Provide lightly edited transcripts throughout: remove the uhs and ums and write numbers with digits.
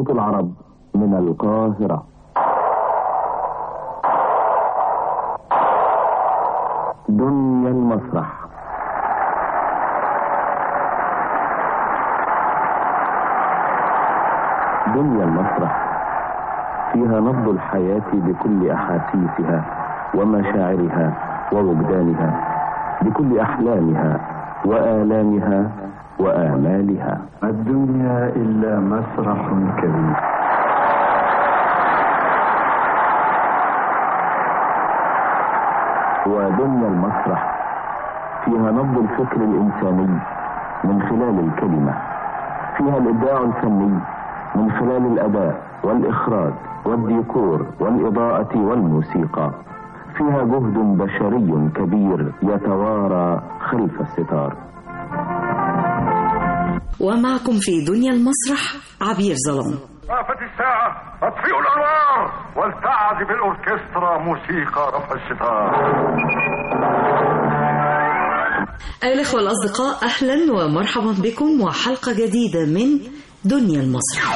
صوت العرب من القاهرة. دنيا المسرح. دنيا المسرح فيها نبض الحياة بكل أحاسيسها ومشاعرها ووجدانها، بكل أحلامها وآلامها وآمالها. الدنيا إلا مسرح كبير. ودنيا المسرح فيها نبض الفكر الإنساني من خلال الكلمة، فيها الإبداع الفني من خلال الأداء والإخراج والديكور والإضاءة والموسيقى، فيها جهد بشري كبير يتوارى خلف الستار. ومعكم في دنيا المسرح عبير ظلام. وقفت الساعة، اطفئوا الأنوار ولتعزف الأوركسترا موسيقى رفع الستار. أيها الأخوة الأصدقاء، أهلا ومرحبا بكم وحلقة جديدة من دنيا المسرح.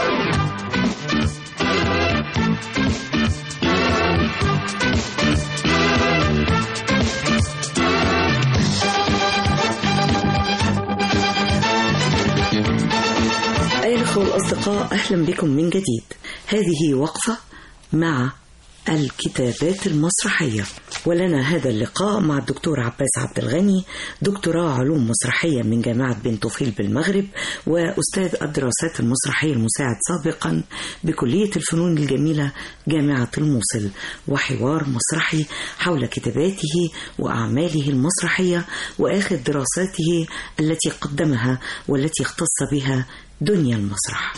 أيها الأخوة الأصدقاء، أهلا بكم من جديد. هذه وقفة مع الكتابات المسرحية، ولنا هذا اللقاء مع الدكتور عباس عبد الغني، دكتوراه علوم مسرحية من جامعة بن طفيل بالمغرب، وأستاذ الدراسات المسرحية المساعد سابقا بكلية الفنون الجميلة جامعة الموصل، وحوار مسرحي حول كتاباته وأعماله المسرحية وآخر دراساته التي قدمها والتي اختص بها دنيا المسرح.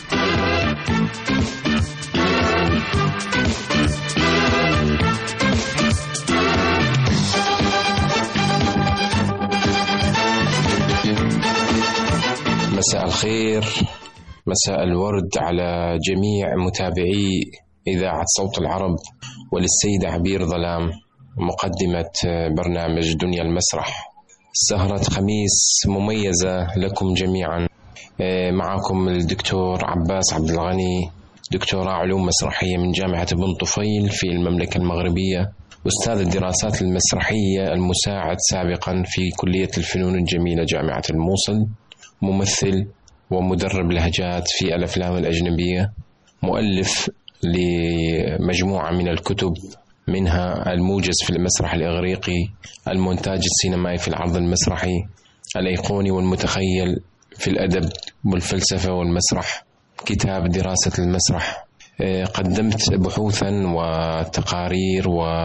مساء الخير، مساء الورد على جميع متابعي إذاعة صوت العرب، وللسيدة عبير ظلام مقدمة برنامج دنيا المسرح. سهرة خميس مميزة لكم جميعا. معكم الدكتور عباس عبد الغني، دكتوراه علوم مسرحية من جامعة بن طفيل في المملكة المغربية، أستاذ الدراسات المسرحية المساعد سابقا في كلية الفنون الجميلة جامعة الموصل، ممثل ومدرب لهجات في الأفلام الأجنبية، مؤلف لمجموعة من الكتب منها الموجز في المسرح الإغريقي، المونتاج السينمائي في العرض المسرحي، الأيقوني والمتخيل في الأدب والفلسفة والمسرح، كتاب دراسة المسرح. قدمت بحوثا وتقارير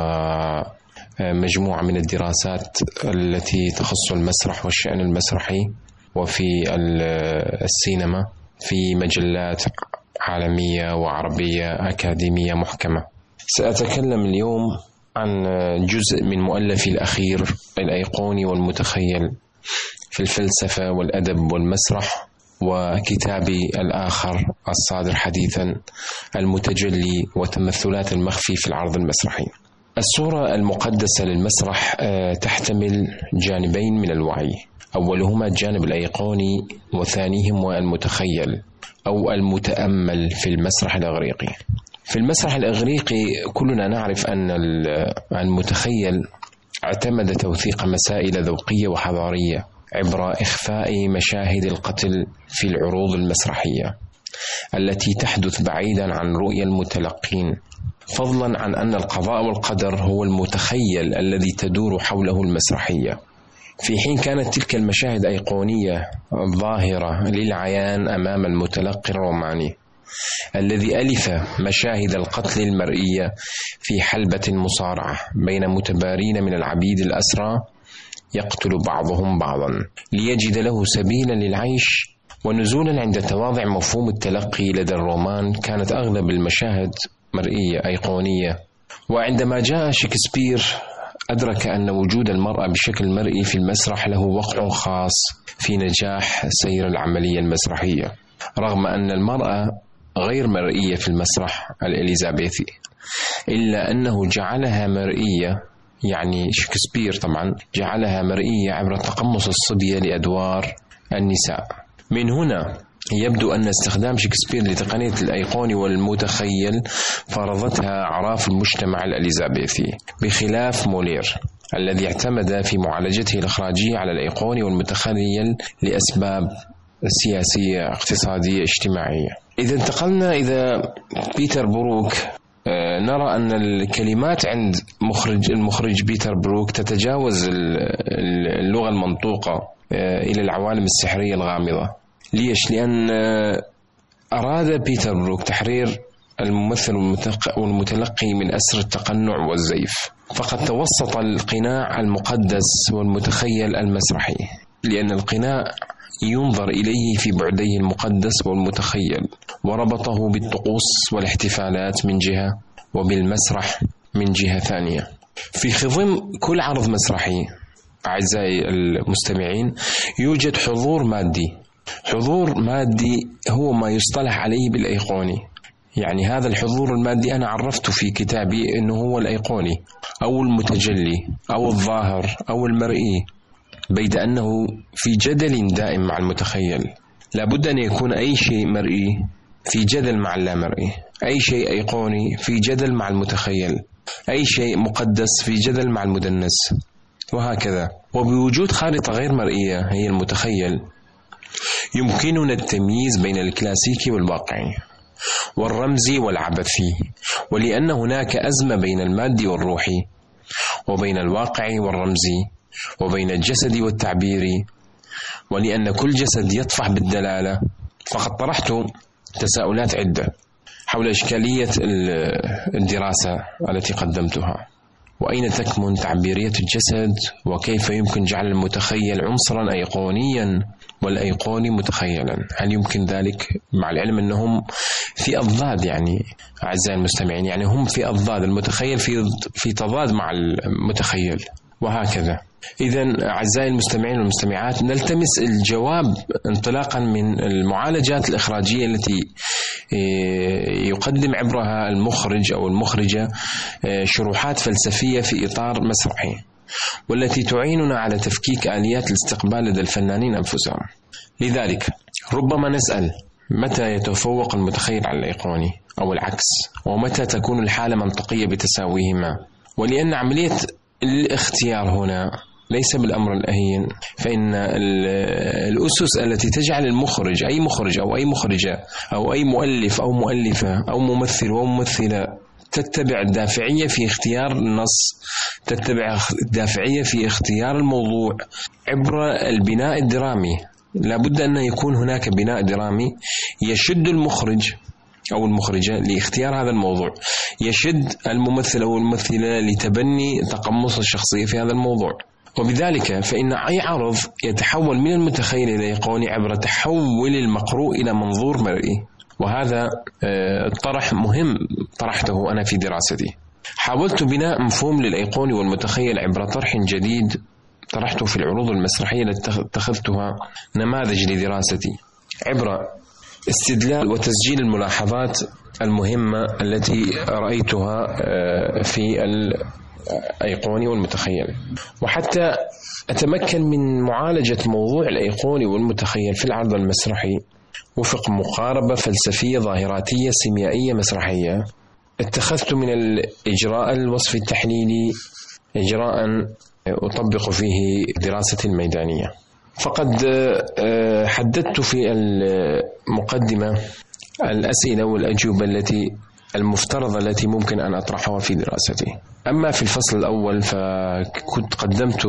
ومجموعة من الدراسات التي تخص المسرح والشأن المسرحي وفي السينما في مجلات عالمية وعربية أكاديمية محكمة. سأتكلم اليوم عن جزء من مؤلفي الأخير الأيقوني والمتخيل في الفلسفة والأدب والمسرح، وكتابي الآخر الصادر حديثا المتجلي وتمثلات المخفي في العرض المسرحي. الصورة المقدسة للمسرح تحتمل جانبين من الوعي، أولهما الجانب الأيقوني وثانيهما المتخيل أو المتأمل في المسرح الإغريقي. في المسرح الإغريقي كلنا نعرف أن المتخيل اعتمد توثيق مسائل ذوقية وحضارية عبر إخفاء مشاهد القتل في العروض المسرحية التي تحدث بعيدا عن رؤية المتلقين، فضلا عن أن القضاء والقدر هو المتخيل الذي تدور حوله المسرحية، في حين كانت تلك المشاهد أيقونية ظاهرة للعيان أمام المتلقي الروماني الذي ألف مشاهد القتل المرئية في حلبة مصارعة بين متبارين من العبيد الأسرى يقتل بعضهم بعضا ليجد له سبيلا للعيش ونزولا عند تواضع مفهوم التلقي لدى الرومان. كانت أغلب المشاهد مرئية أيقونية، وعندما جاء شكسبير أدرك أن وجود المرأة بشكل مرئي في المسرح له وقع خاص في نجاح سير العملية المسرحية، رغم أن المرأة غير مرئية في المسرح الإليزابيثي، إلا أنه جعلها مرئية، يعني شكسبير طبعا جعلها مرئية عبر تقمص الصبية لأدوار النساء. من هنا يبدو أن استخدام شكسبير لتقنية الأيقوني والمتخيل فرضتها أعراف المجتمع الإليزابيثي، بخلاف مولير الذي اعتمد في معالجته الإخراجية على الأيقوني والمتخيل لأسباب سياسية اقتصادية اجتماعية. إذا انتقلنا إلى بيتر بروك نرى أن الكلمات عند المخرج بيتر بروك تتجاوز اللغة المنطوقة إلى العوالم السحرية الغامضة. ليش؟ لأن أراد بيتر بروك تحرير الممثل والمتلقي من أسر التقنع والزيف، فقد توسط القناع المقدس والمتخيل المسرحي، لأن القناع ينظر إليه في بعديه المقدس والمتخيل، وربطه بالطقوس والاحتفالات من جهة وبالمسرح من جهة ثانية. في خضم كل عرض مسرحي أعزائي المستمعين يوجد حضور مادي. حضور مادي هو ما يصطلح عليه بالأيقوني، يعني هذا الحضور المادي أنا عرفته في كتابي أنه هو الأيقوني أو المتجلي أو الظاهر أو المرئي، بيد أنه في جدل دائم مع المتخيل. لابد أن يكون أي شيء مرئي في جدل مع اللامرئي، أي شيء أيقوني في جدل مع المتخيل، أي شيء مقدس في جدل مع المدنس، وهكذا. وبوجود خارطة غير مرئية هي المتخيل يمكننا التمييز بين الكلاسيكي والواقعي والرمزي والعبثي، ولأن هناك أزمة بين المادي والروحي، وبين الواقعي والرمزي، وبين الجسد والتعبيري، ولأن كل جسد يطفح بالدلالة. فقد طرحت تساؤلات عدة حول إشكالية الدراسة التي قدمتها، وأين تكمن تعبيرية الجسد، وكيف يمكن جعل المتخيل عنصرا أيقونيا والأيقوني متخيلا. هل يمكن ذلك؟ مع العلم أنهم في أضداد، يعني أعزائي المستمعين، يعني هم في أضداد، المتخيل في تضاد مع المتخيل، وهكذا. إذن أعزائي المستمعين والمستمعات نلتمس الجواب انطلاقا من المعالجات الإخراجية التي يقدم عبرها المخرج أو المخرجة شروحات فلسفية في إطار مسرحي، والتي تعيننا على تفكيك آليات الاستقبال لدى الفنانين أنفسهم. لذلك ربما نسأل: متى يتفوق المتخيل على الأيقوني أو العكس؟ ومتى تكون الحالة منطقية بتساويهما؟ ولأن عملية الاختيار هنا ليس بالأمر الأهين، فإن الأسس التي تجعل المخرج، أي مخرج أو أي مخرجة أو أي مؤلف أو مؤلفة أو ممثل وممثلة، تتبع الدافعية في اختيار النص، تتبع الدافعية في اختيار الموضوع عبر البناء الدرامي. لابد أن يكون هناك بناء درامي يشد المخرج أو المخرجة لاختيار هذا الموضوع، يشد الممثل أو الممثلة لتبني تقمص الشخصية في هذا الموضوع. وبذلك فإن أي عرض يتحول من المتخيل إلى أيقوني عبر تحول المقروء إلى منظور مرئي. وهذا طرح مهم طرحته أنا في دراستي. حاولت بناء مفهوم للأيقوني والمتخيل عبر طرح جديد طرحته في العروض المسرحية التي اتخذتها نماذج لدراستي، عبر استدلال وتسجيل الملاحظات المهمة التي رأيتها في الأيقوني والمتخيل. وحتى أتمكن من معالجة موضوع الأيقوني والمتخيل في العرض المسرحي وفق مقاربة فلسفية ظاهراتية سيميائية مسرحية، اتخذت من الإجراء الوصف التحليلي إجراء أطبق فيه دراستي الميدانية. فقد حددت في المقدمة الأسئلة والأجوبة التي ممكن أن أطرحها في دراستي. أما في الفصل الأول فكنت قدمت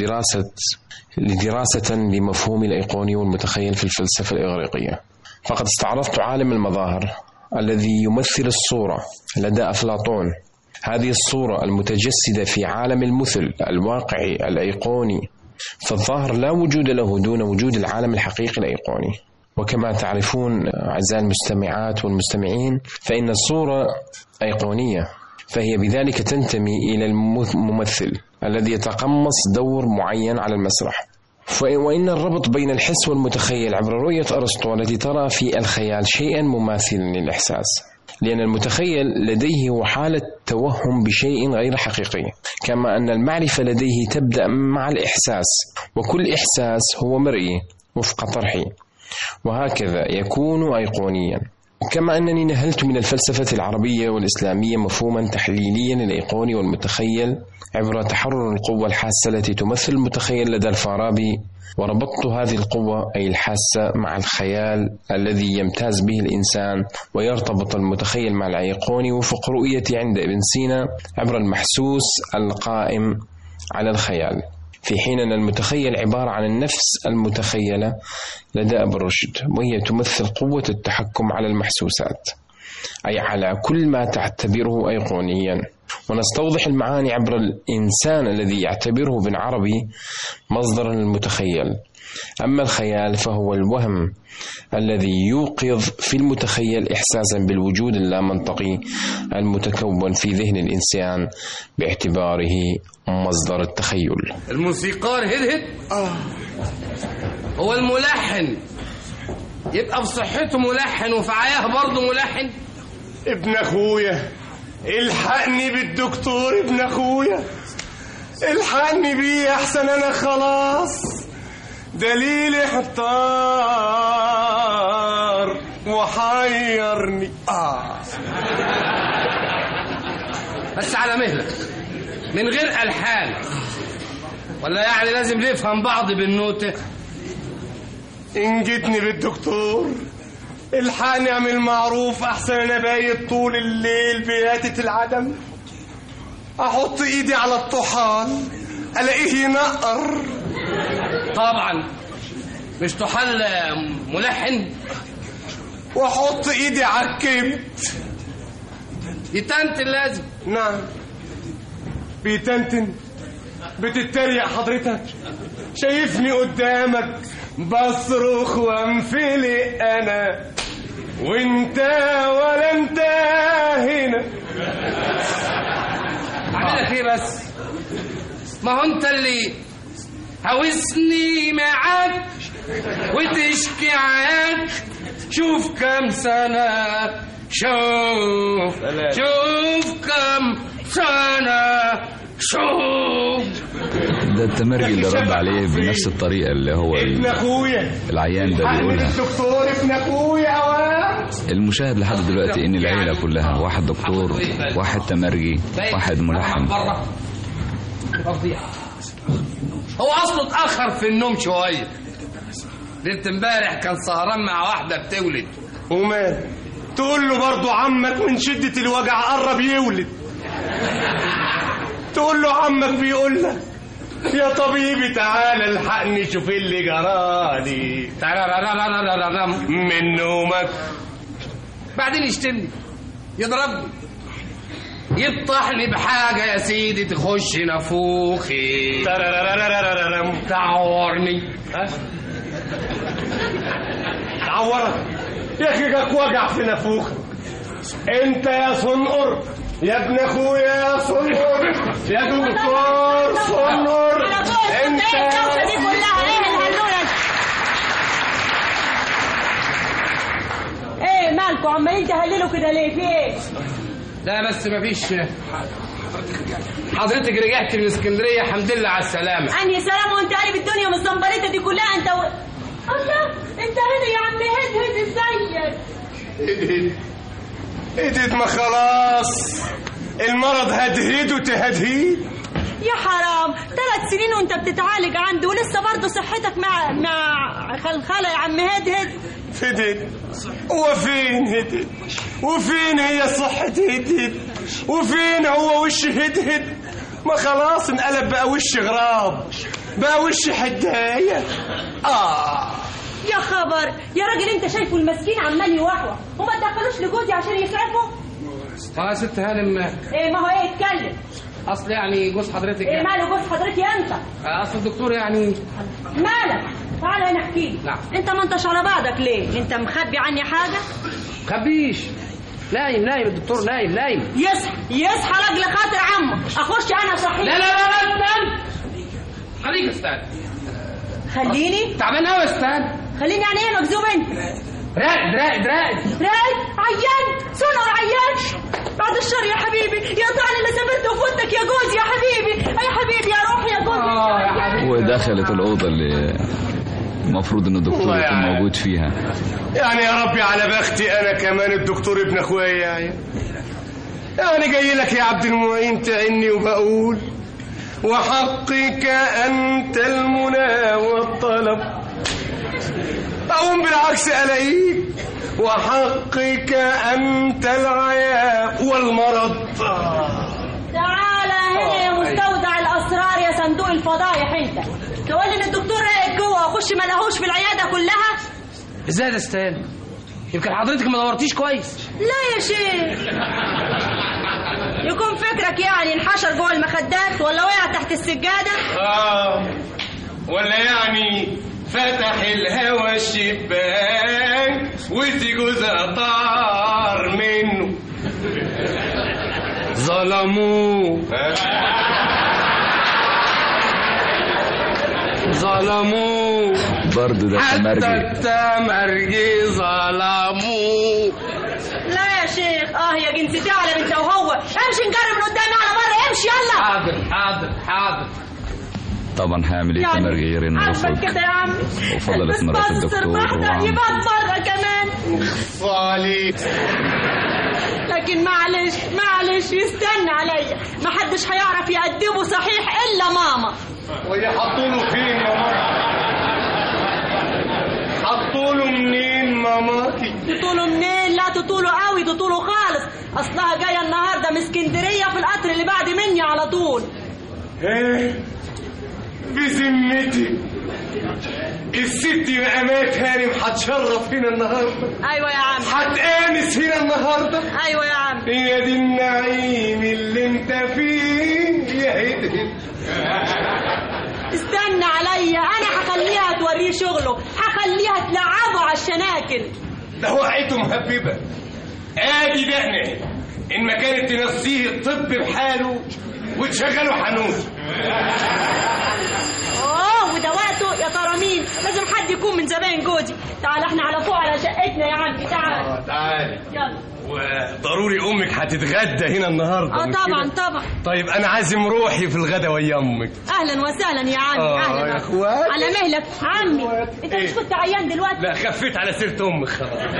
دراسة لمفهوم الأيقوني والمتخيل في الفلسفة الإغريقية. فقد استعرضت عالم المظاهر الذي يمثل الصورة لدى أفلاطون، هذه الصورة المتجسدة في عالم المثل الواقعي الأيقوني، فالظاهر لا وجود له دون وجود العالم الحقيقي الأيقوني. وكما تعرفون أعزائي المستمعات والمستمعين فإن الصورة أيقونية، فهي بذلك تنتمي إلى الممثل الذي يتقمص دور معين على المسرح. وإن الربط بين الحس والمتخيل عبر رؤية أرسطو التي ترى في الخيال شيئا مماثلا للإحساس، لأن المتخيل لديه هو حالة توهم بشيء غير حقيقي، كما أن المعرفة لديه تبدأ مع الإحساس، وكل إحساس هو مرئي وفق طرحي. وهكذا يكون أيقونيا. كما أنني نهلت من الفلسفة العربية والإسلامية مفهوما تحليليا للأيقوني والمتخيل عبر تحرر القوة الحاسة التي تمثل المتخيل لدى الفارابي، وربطت هذه القوة أي الحاسة مع الخيال الذي يمتاز به الإنسان، ويرتبط المتخيل مع الأيقوني وفق رؤيتي عند ابن سينا عبر المحسوس القائم على الخيال، في حين أن المتخيل عبارة عن النفس المتخيلة لدى أبو رشد، وهي تمثل قوة التحكم على المحسوسات، أي على كل ما تعتبره أيقونيا. ونستوضح المعاني عبر الإنسان الذي يعتبره ابن عربي مصدرا للمتخيل. أما الخيال فهو الوهم الذي يوقظ في المتخيل إحساسا بالوجود اللامنطقي المتكون في ذهن الإنسان باعتباره مصدر التخيل. الموسيقار هدهد هو الملحن، يبقى بصحته ملحن وفي عياه برضه ملحن. ابن أخويا الحقني بالدكتور، ابن أخويا الحقني بيه أحسن، أنا خلاص دليلي احتار وحيرني. بس على مهلك من غير ألحان، ولا يعني لازم نفهم بعض بالنوتة؟ إن جيتني بالدكتور الحقني اعمل معروف، أحسن أنا بايت طول الليل بياتة العدم، أحط إيدي على الطحال ألاقيه ينقر. طبعا مش طحال ملحن. وأحط إيدي على الكبت يتنتن لازم. نعم بيتنتن. بتتريق حضرتك؟ شايفني قدامك بصرخ وانفلق أنا وانت ولا انت هنا. عاملك ايه بس؟ ما هو انت اللي هوسني معاك وتشكي عنك. شوف كم سنة، شوف كم سنة، شوف. ده التمرجي اللي رد عليه بنفس الطريقة اللي هو ابن أخويا العيان ده بيقولها. الدكتور ابن أخويا. المشاهد لحد دلوقتي إن العيلة كلها واحد دكتور، واحد تمرجي، واحد ملحن. هو أصله اتأخر في النوم شوية. ليلة امبارح كان سهران مع واحدة بتولد. ومال تقول له برضو عمك من شدة الوجع قرب يولد. تقول له عمك بيقول لك يا طبيبي تعالى الحقني شوف اللي جرالي من نومك. بعدين يشتمني، يضربني، يطحني بحاجة يا سيدي تخش نافوخي، تعورني. تعورك يخرجك وجع في نافوخك. انت يا صنقر يا ابن اخويا يا صنقر يا دكتور صنقر. انت الدوشه دي كلها ايه الهلوله؟ ايه مالكوا عمالين تهللوا كده ليه؟ في ايه؟ لا بس مفيش. حضرتك رجعت من اسكندريه الحمد لله على السلامه. انهي سلامه وانت قالب الدنيا من الزنبريطه دي كلها انت الله انت هنا يا عم هدهد ازيك؟ هدهد ما خلاص المرض هدهد وتهدهد. يا حرام 3 سنين وانت بتتعالج عنده ولسه برضه صحتك مع خلخله يا عم هدهد. هدهد هو فين هدهد؟ وفين هي صحة هدهد؟ وفين هو وش هدهد؟ ما خلاص انقلب بقى وش غراب، بقى وش حداية. يا خبر يا راجل انت شايفه المسكين عمال يوحوح وما تدخلوش لجوزي عشان يسعفه. يا ست هانم ايه ما هو ايه اتكلم. اصل يعني جوز حضرتك ايه ماله جوز حضرتك انت؟ اصل الدكتور يعني مالك؟ تعالى هنا احكي لي. نعم. انت ما انتش على بعضك ليه؟ انت مخبي عني حاجه؟ خبيش. نايم الدكتور نايم. يصحى لاجل خاطر عمه. اخش انا صحيح. لا استنى. خليك استنى. خليني؟ تعبان قوي استنى. خليني يعني ايه مكذوب انت؟ راقد عيان سونر عيان. بعد الشر يا حبيبي يقطعني اللي سافرت وفوتك يا جوز يا حبيبي. يا حبيبي يا روحي يا جوز. ودخلت الأوضة اللي المفروض ان الدكتور يكون موجود فيها. يعني يا ربي على بختي انا كمان الدكتور ابن اخويا. يعني جاي لك يا عبد المعين تعني وبقول وحقك انت المنى والطلب، اقوم بالعكس الاقيك وحقك انت العياء والمرض. تعالى هنا يا مستودع الاسرار يا صندوق الفضايح، انت تقول لي ان الدكتور رايق جوه واخش ما لهوش في العياده كلها؟ ازاي ده استاذ؟ يمكن حضرتك ما دورتيش كويس. لا يا شيخ، يكون فكرك يعني انحشر جوه المخدات ولا وقع تحت السجاده؟ ولا يعني فتح الهوى الشباك وسي جوزها طار منه. ظلموه ظلموه برضه ده حتى التمرجي ظلموه. لا يا شيخ، يا جنسيتي على بنت وهو، امشي نجرب من قدامي على بره، امشي يلا. حاضر. طبعا هيعمل ايه تمرجي غير انه يخرج كده يا عم، وفضلت مرات الدكتور يبقى بره كمان صالح. لكن معلش يستنى عليا، ما حدش هيعرف يقدمه صحيح الا ماما. وهي حطوله فين يا ماما؟ حطوله منين ماماتي؟ تطوله منين؟ لا تطوله قوي، تطوله خالص. اصلها جايه النهارده من اسكندريه في القطر اللي بعد مني على طول. ايه بذمتي الست مقامات هانم هتشرف هنا النهارده؟ ايوه يا عم. هتآنس هنا النهارده؟ ايوه يا عم. هي دي النعيم اللي انت فيه يا هدهد. استنى عليا، انا هخليها توريه شغله، هخليها تلعبه على الشناكل. ده وقعته مهببه. ادي دقنه ان ما كانت تنسيه الطب بحاله وتشغله حنون. وده وقته يا ترى مين؟ لازم حد يكون من زباين جوزي. تعال احنا على فوق على شقتنا يا عمي، تعال. تعالي يلا. وضروري امك هتتغدى هنا النهارده. طبعا. طيب انا عازم روحي في الغدا ويا امك. اهلا وسهلا يا عمي. اهلا يا اخوات. على مهلك عمي. انت مش كنت عيان دلوقتي؟ لا خفيت على سيره امك خلاص.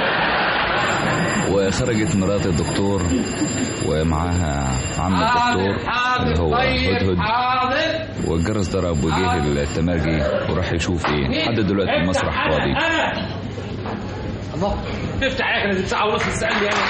وخرجت مرات الدكتور ومعاها عم الدكتور اللي هو هدهد، والجرس ضرب وجه التمرجي وراح يشوف ايه. لحد دلوقتي المسرح فاضي. الله، افتح يا اخي، لازم ساعه ونص تسالني انا.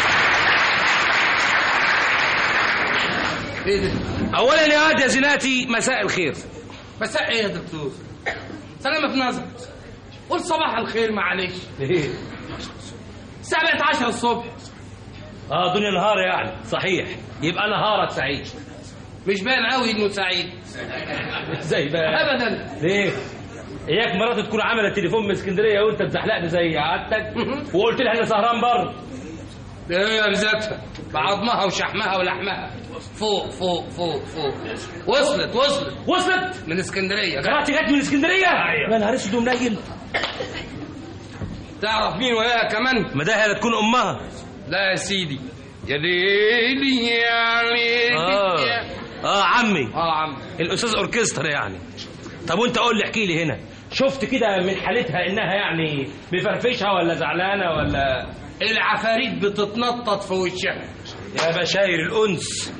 ايه ده؟ اولا يا واد يا زناتي، مساء الخير. مساء ايه يا دكتور؟ سلامة نظر. قول صباح الخير معلش. ايه؟ الساعة بقت 10 الصبح. دنيا نهار يعني. صحيح، يبقى نهارك سعيد. مش باين قوي انه سعيد. ازاي بقى؟ ابدا. ليه؟ اياك مراتي تكون عملت تليفون من اسكندريه وانت اتزحلقت زي عادتك وقلت لها انا سهران بره. ايه بذاتها بعظمها وشحمها ولحمها. فوق وصلت من اسكندريه. مراتي جت من اسكندريه؟ ايوه. يا نهار اسود ومنيل. تعرف مين وياها كمان؟ ما ده هي تكون امها. لا يا سيدي، يا ليلي يا ليلي. عمي. عمي الاستاذ اوركسترا يعني. طب وانت قول لي، احكي لي هنا، شفت كده من حالتها انها يعني بفرفشها ولا زعلانه ولا العفاريت بتتنطط في وشها؟ يا بشاير الانس،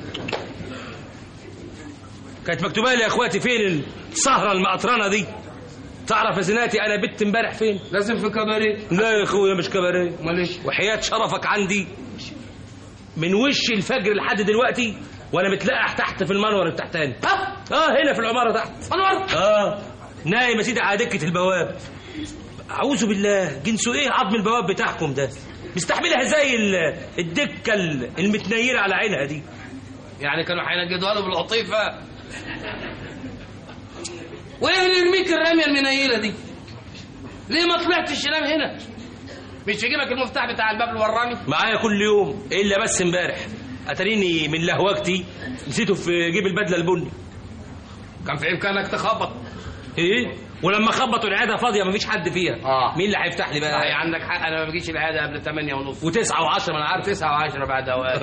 كانت مكتوبه لي يا اخواتي فين السهره المقطرنه دي. تعرف يا زناتي انا بت امبارح فين؟ لازم في كباريه. لا يا اخويا مش كباريه. امال ايش؟ وحياه شرفك عندي من وش الفجر لحد دلوقتي وانا متلقح تحت في المنور التحتاني. هنا في العماره تحت. منور؟ نايم يا سيدي على دكه البواب. اعوذ بالله، جنسه ايه عظم البواب بتاعكم ده؟ مستحملها زي الدكه المتنيره على عينها دي. يعني كانوا هينجدوها له بالقطيفه. وايه اللي يرميك الرميه المنيله دي؟ ليه ما طلعتش تنام هنا؟ مش في جيبك المفتاح بتاع الباب الوراني؟ معايا كل يوم الا بس امبارح اتريني من لهوجتي نسيته في جيب البدله البني. كان في امكانك تخبط. ايه؟ ولما خبطوا العياده فاضيه مفيش حد فيها. مين اللي هيفتح لي بقى؟ عندك حق، انا ما بجيش العياده قبل 8:30 و9 و10. ما انا عارف 9 و10 بعد اوقات.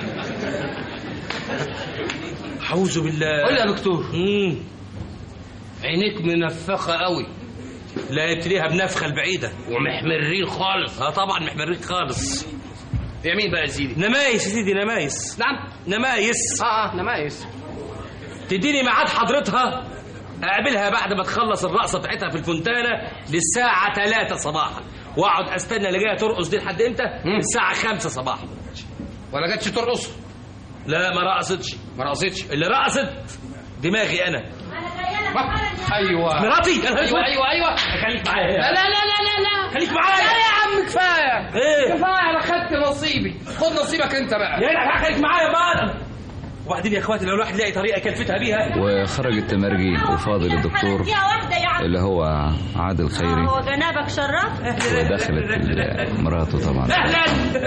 اعوذ بالله. قول لي يا دكتور، عينيك منفخة قوي. لا يبتليها بنفخة البعيدة. ومحمرين خالص. طبعا محمرين خالص. يا مين بقى يا سيدي؟ نمايس يا سيدي، نمايس. نعم نمايس. نمايس. تديني ميعاد حضرتها اقابلها بعد ما تخلص الرقصة بتاعتها في الفونتانة للساعة 3 صباحا، واقعد استنى اللي جايه ترقص دي لحد امتى؟ الساعة 5 صباحا. ولا جاتش ترقص؟ لا ما رقصتش. اللي رقصت دماغي انا. ايوه مراتي. ايوه خليك معايا. لا خليك معايا. لا يا عم كفايه. ايه كفايه، انا خدت نصيبي، خد نصيبك انت بقى. يا خليك معايا بقى. وبعدين يا اخواتي لو الواحد لاقي طريقه كلفتها بيها. وخرج التمرجي وفاضل الدكتور اللي هو عادل خيري. هو جنابك شرف. ودخلت مراته طبعا. اهلا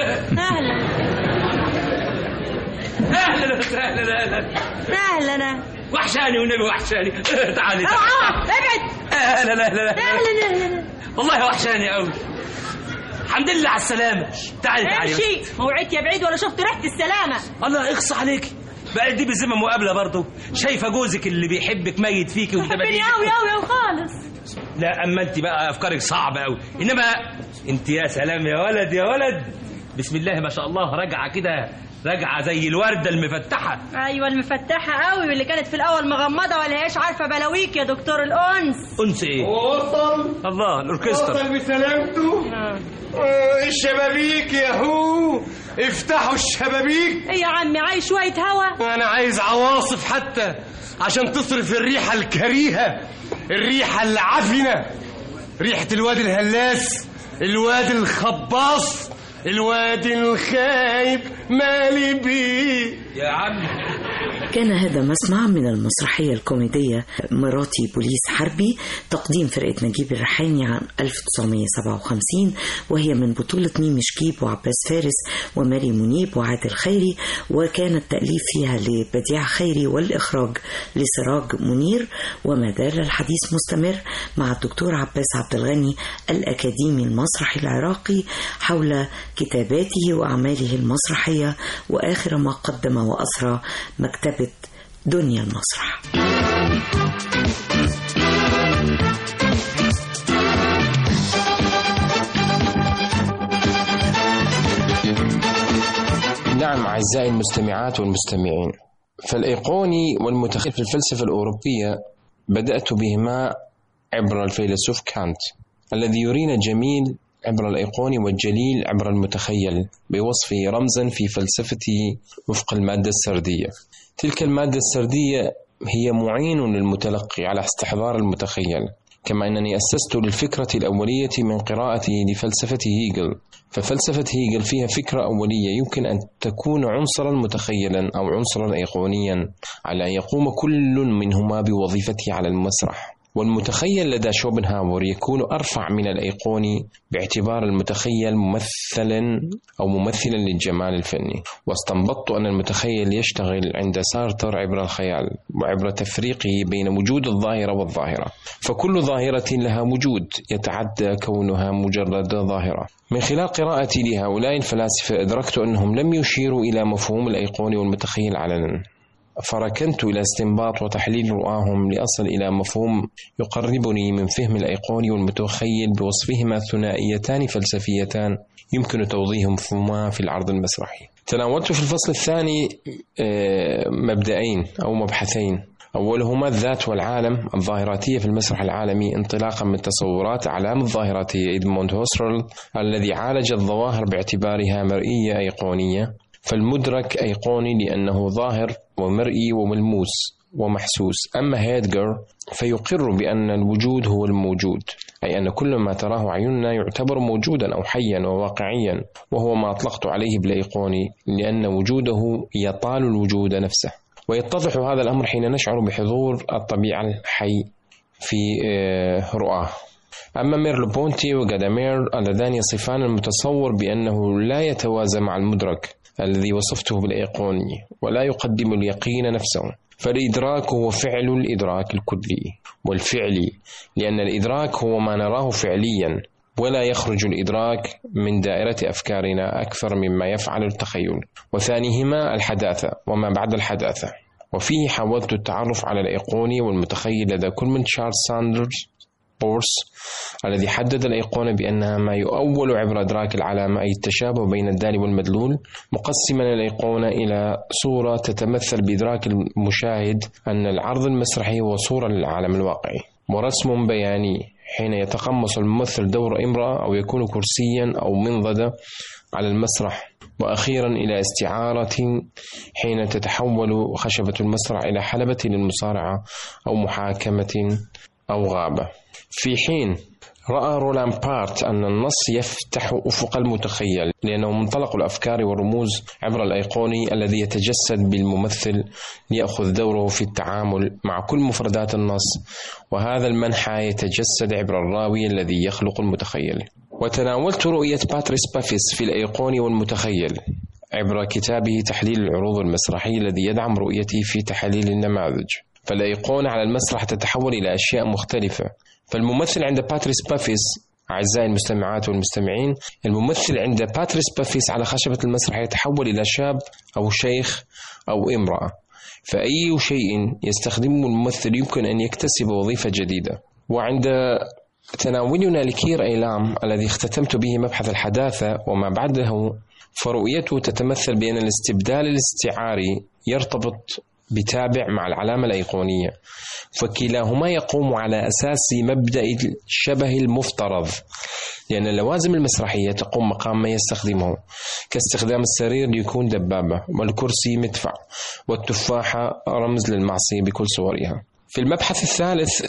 وحشاني والنبي وحشاني. تعالي ابعد. لا اهلا والله وحشاني قوي. الحمد لله على السلامة. تعالي امشي. موعدت يا بعيد ولا شفت ريحة السلامة؟ الله يقص عليك بقى. دي بالذمة مقابلة برضه. شايفة جوزك اللي بيحبك ميت فيكي وبتبقى قوي خالص. لا اما انت بقى افكارك صعبة قوي. انما انت يا سلام يا ولد بسم الله ما شاء الله. راجعة كده، راجعة زي الوردة المفتحة. ايوه المفتحة قوي، واللي كانت في الاول مغمضة ولا هيش عارفة بلاويك يا دكتور الانس. انس ايه؟ وصل. الله الاوركسترا وصل بسلامته. الشبابيك يا هو، افتحوا الشبابيك. ايه يا عمي، عايز شوية هوا؟ انا عايز عواصف حتى عشان تصرف الريحة الكريهة، الريحة العفنة، ريحة الواد الهلاس، الواد الخباص، الواد الخايب مالي بيه يا عم. كان هذا مسمع من المسرحية الكوميدية مراتي بوليس حربي، تقديم فرقة نجيب الريحاني عام 1957، وهي من بطولة ميمي شكيب وعباس فارس وماري منيب وعادل خيري، وكان التأليف فيها لبديع خيري والإخراج لسراج منير. وما زال الحديث مستمر مع الدكتور عباس عبد الغني الأكاديمي المسرحي العراقي حول كتاباته وأعماله المسرحية وآخر ما قدم وأسرى مكتبة دنيا المسرح. نعم أعزائي المستمعات والمستمعين، فالأيقوني والمتخيل في الفلسفة الأوروبية بدأت بهما عبر الفيلسوف كانت، الذي يرينا الجميل عبر الأيقوني والجليل عبر المتخيل بوصفه رمزا في فلسفته وفق المادة السردية. تلك المادة السردية هي معين للمتلقي على استحضار المتخيل، كما أنني أسست للفكرة الأولية من قراءتي لفلسفة هيجل. ففلسفة هيجل فيها فكرة أولية يمكن أن تكون عنصرا متخيلا أو عنصرا أيقونيا على أن يقوم كل منهما بوظيفته على المسرح. والمتخيل لدى شوبنهاور يكون أرفع من الأيقوني باعتبار المتخيل ممثلا للجمال الفني. واستنبطت أن المتخيل يشتغل عند سارتر عبر الخيال وعبر تفريقه بين وجود الظاهرة والظاهرة، فكل ظاهرة لها وجود يتعدى كونها مجرد ظاهرة. من خلال قراءتي لهؤلاء الفلاسفة أدركت أنهم لم يشيروا إلى مفهوم الأيقوني والمتخيل علنا، فركنت إلى استنباط وتحليل رؤاهم لأصل إلى مفهوم يقربني من فهم الأيقوني والمتخيل بوصفهما ثنائيتان فلسفيتان يمكن توضيحهما في العرض المسرحي. تناولت في الفصل الثاني مبدأين أو مبحثين، أولهما الذات والعالم الظاهراتية في المسرح العالمي انطلاقا من تصورات أعلام الظاهراتية إدموند هوسرل الذي عالج الظواهر باعتبارها مرئية أيقونية، فالمدرك أيقوني لأنه ظاهر ومرئي وملموس ومحسوس. أما هيدجر فيقر بأن الوجود هو الموجود، أي أن كل ما تراه عيوننا يعتبر موجودا أو حيا وواقعيا، وهو ما أطلقت عليه بالأيقوني لأن وجوده يطال الوجود نفسه. ويتضح هذا الأمر حين نشعر بحضور الطبيعة الحي في رؤاه. أما ميرلو بونتي وغادامير اللذان يصفان المتصور بأنه لا يتوازى مع المدرك الذي وصفته بالأيقوني ولا يقدم اليقين نفسه، فالإدراك هو فعل الإدراك الكلي والفعلي، لأن الإدراك هو ما نراه فعليا، ولا يخرج الإدراك من دائرة أفكارنا أكثر مما يفعل التخيل. وثانيهما الحداثة وما بعد الحداثة. وفيه حاولت التعرف على الأيقوني والمتخيل لدى كل من تشارلز ساندرز بورس الذي حدد الأيقونة بأنها ما يؤول عبر إدراك العلامة، أي التشابه بين الدال والمدلول، مقسما الأيقونة إلى صورة تتمثل بإدراك المشاهد أن العرض المسرحي هو صورة للعالم الواقعي، ورسم بياني حين يتقمص الممثل دور امرأة أو يكون كرسيا أو منضدة على المسرح، وأخيرا إلى استعارة حين تتحول خشبة المسرح إلى حلبة للمصارعة أو محاكمة أو غابة. في حين رأى رولان بارت أن النص يفتح أفق المتخيل لأنه منطلق الأفكار والرموز عبر الأيقوني الذي يتجسد بالممثل ليأخذ دوره في التعامل مع كل مفردات النص، وهذا المنحى يتجسد عبر الراوي الذي يخلق المتخيل. وتناولت رؤية باتريس بافيس في الأيقوني والمتخيل عبر كتابه تحليل العروض المسرحية الذي يدعم رؤيتي في تحليل النماذج. فالأيقونة على المسرح تتحول إلى أشياء مختلفة. فالممثل عند باتريس بافيس، أعزائي المستمعات والمستمعين، الممثل عند باتريس بافيس على خشبة المسرح يتحول إلى شاب أو شيخ أو امرأة، فأي شيء يستخدمه الممثل يمكن أن يكتسب وظيفة جديدة. وعند تناولنا لكير إيلام الذي اختتمت به مبحث الحداثة وما بعده، فرؤيته تتمثل بأن الاستبدال الاستعاري يرتبط بتابع مع العلامة الأيقونية، فكلاهما يقوم على أساس مبدأ الشبه المفترض، لأن اللوازم المسرحية تقوم مقام ما يستخدمه، كاستخدام السرير ليكون دبابة، والكرسي مدفع، والتفاحة رمز للمعصية بكل صورها. في المبحث الثالث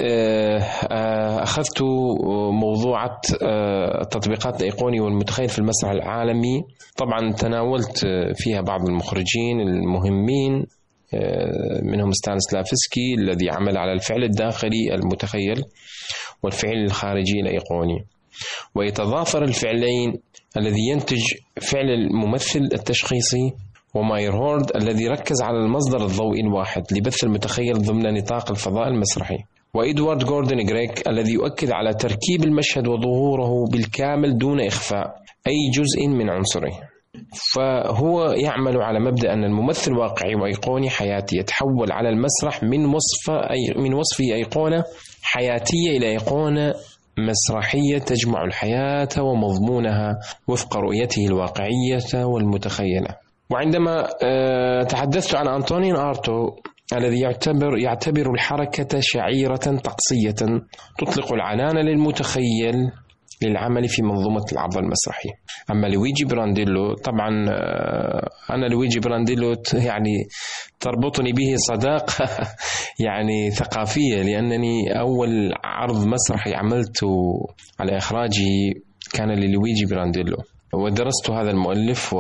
أخذت موضوعة تطبيقات الأيقوني والمتخيل في المسرح العالمي. طبعا تناولت فيها بعض المخرجين المهمين، منهم ستانسلافسكي الذي عمل على الفعل الداخلي المتخيل والفعل الخارجي الأيقوني، ويتضافر الفعلين الذي ينتج فعل الممثل التشخيصي، وماير هورد الذي ركز على المصدر الضوئي الواحد لبث المتخيل ضمن نطاق الفضاء المسرحي، وإدوارد غوردن غريك الذي يؤكد على تركيب المشهد وظهوره بالكامل دون إخفاء أي جزء من عنصره. فهو يعمل على مبدأ أن الممثل واقعي وأيقوني حياتي يتحول على المسرح من وصفه أيقونة حياتية إلى أيقونة مسرحية تجمع الحياة ومضمونها وفق رؤيته الواقعية والمتخيلة. وعندما تحدثت عن أنطونين أرتو الذي يعتبر الحركة شعيرة طقسية تطلق العنان للمتخيل للعمل في منظومة العرض المسرحي. أما لويجي برانديلو، طبعا أنا لويجي برانديلو يعني تربطني به صداقة يعني ثقافية، لأنني أول عرض مسرحي عملته على إخراجي كان للويجي برانديلو، ودرست هذا المؤلف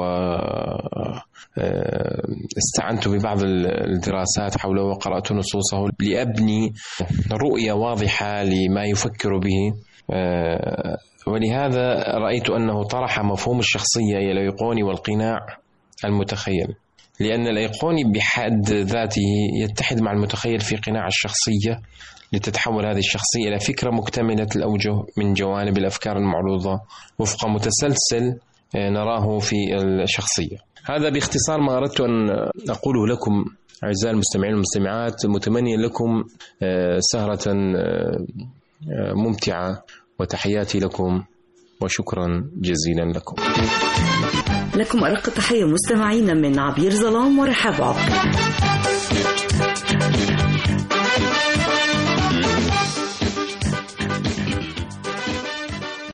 واستعنت ببعض الدراسات حوله وقرأت نصوصه لأبني رؤية واضحة لما يفكر به. ولهذا رأيت أنه طرح مفهوم الشخصية إلى الأيقوني والقناع المتخيل، لأن الأيقوني بحد ذاته يتحد مع المتخيل في قناع الشخصية لتتحول هذه الشخصية إلى فكرة مكتملة الأوجه من جوانب الأفكار المعروضة وفق متسلسل نراه في الشخصية. هذا باختصار ما أردت أن أقوله لكم أعزائي المستمعين والمستمعات، متمنيا لكم سهرة ممتعة، وتحياتي لكم وشكرا جزيلا لكم. لكم أرق تحية مستمعين من عبير ظلام ورحاب عبد.